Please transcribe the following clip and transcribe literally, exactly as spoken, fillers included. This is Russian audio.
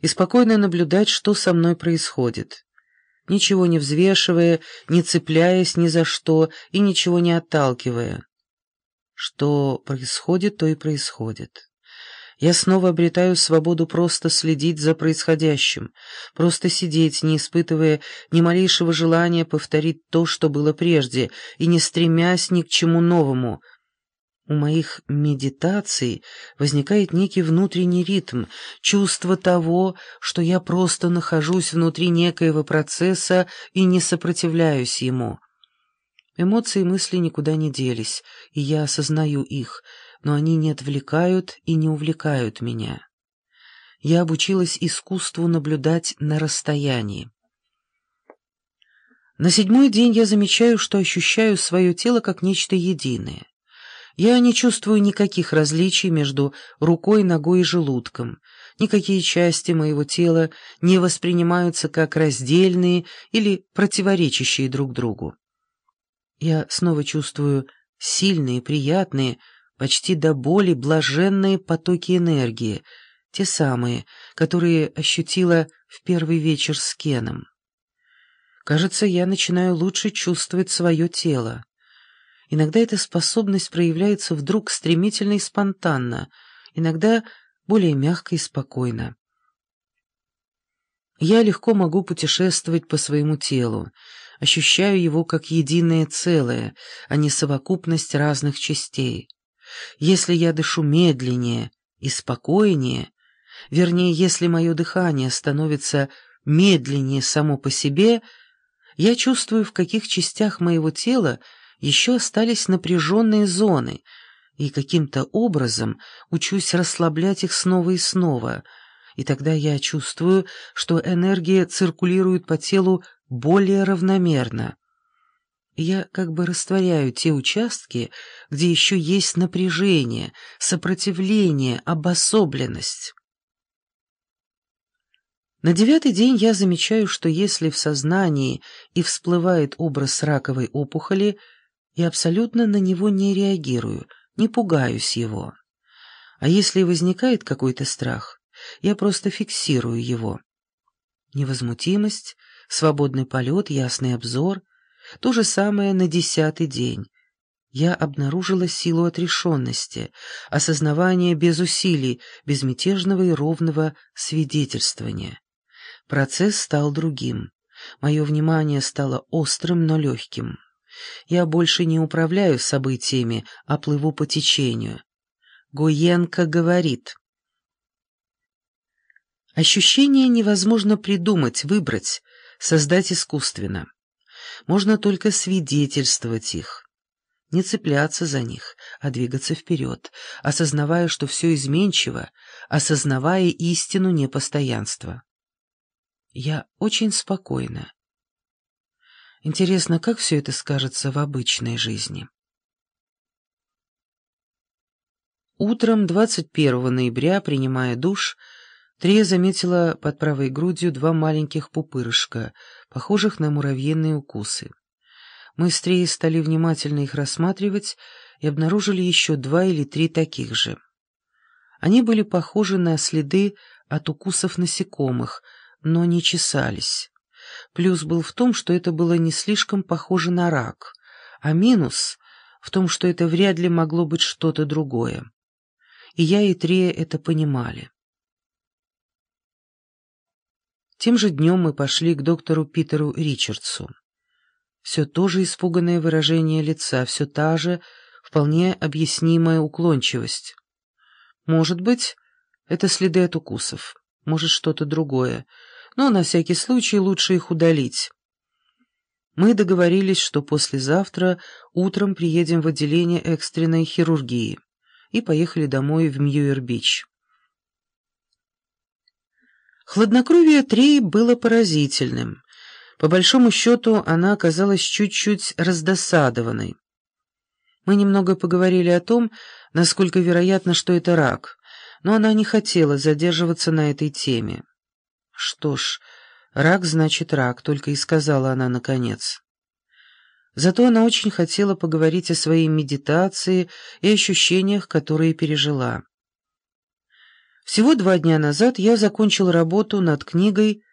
и спокойно наблюдать, что со мной происходит, ничего не взвешивая, не цепляясь ни за что и ничего не отталкивая. Что происходит, то и происходит. Я снова обретаю свободу просто следить за происходящим, просто сидеть, не испытывая ни малейшего желания повторить то, что было прежде, и не стремясь ни к чему новому. У моих медитаций возникает некий внутренний ритм, чувство того, что я просто нахожусь внутри некоего процесса и не сопротивляюсь ему. Эмоции и мысли никуда не делись, и я осознаю их, но они не отвлекают и не увлекают меня. Я обучилась искусству наблюдать на расстоянии. На седьмой день я замечаю, что ощущаю свое тело как нечто единое. Я не чувствую никаких различий между рукой, ногой и желудком. Никакие части моего тела не воспринимаются как раздельные или противоречащие друг другу. Я снова чувствую сильные, приятные, почти до боли блаженные потоки энергии, те самые, которые ощутила в первый вечер с Кеном. Кажется, я начинаю лучше чувствовать свое тело. Иногда эта способность проявляется вдруг стремительно и спонтанно, иногда более мягко и спокойно. Я легко могу путешествовать по своему телу, ощущаю его как единое целое, а не совокупность разных частей. Если я дышу медленнее и спокойнее, вернее, если мое дыхание становится медленнее само по себе, я чувствую, в каких частях моего тела еще остались напряженные зоны, и каким-то образом учусь расслаблять их снова и снова, и тогда я чувствую, что энергия циркулирует по телу более равномерно. Я как бы растворяю те участки, где еще есть напряжение, сопротивление, обособленность. На девятый день я замечаю, что если в сознании и всплывает образ раковой опухоли, я абсолютно на него не реагирую, не пугаюсь его. А если возникает какой-то страх, я просто фиксирую его. Невозмутимость, свободный полет, ясный обзор — то же самое на десятый день. Я обнаружила силу отрешенности, осознавание без усилий, безмятежного и ровного свидетельствования. Процесс стал другим. Мое внимание стало острым, но легким. Я больше не управляю событиями, а плыву по течению. Гоенко говорит: ощущения невозможно придумать, выбрать, создать искусственно. Можно только свидетельствовать их, не цепляться за них, а двигаться вперед, осознавая, что все изменчиво, осознавая истину непостоянства. Я очень спокойна. Интересно, как все это скажется в обычной жизни? Утром двадцать первого ноября, принимая душ, Трия заметила под правой грудью два маленьких пупырышка, похожих на муравьиные укусы. Мы с Трией стали внимательно их рассматривать и обнаружили еще два или три таких же. Они были похожи на следы от укусов насекомых, но не чесались. Плюс был в том, что это было не слишком похоже на рак, а минус в том, что это вряд ли могло быть что-то другое. И я, и Трия это понимали. Тем же днем мы пошли к доктору Питеру Ричардсу. Все то же испуганное выражение лица, все та же вполне объяснимая уклончивость. Может быть, это следы от укусов, может, что-то другое, но на всякий случай лучше их удалить. Мы договорились, что послезавтра утром приедем в отделение экстренной хирургии, и поехали домой в Мьюэр-Бич. Хладнокровие Трии было поразительным. По большому счету, она оказалась чуть-чуть раздосадованной. Мы немного поговорили о том, насколько вероятно, что это рак, но она не хотела задерживаться на этой теме. «Что ж, рак значит рак», — только и сказала она наконец. Зато она очень хотела поговорить о своей медитации и ощущениях, которые пережила. Всего два дня назад я закончил работу над книгой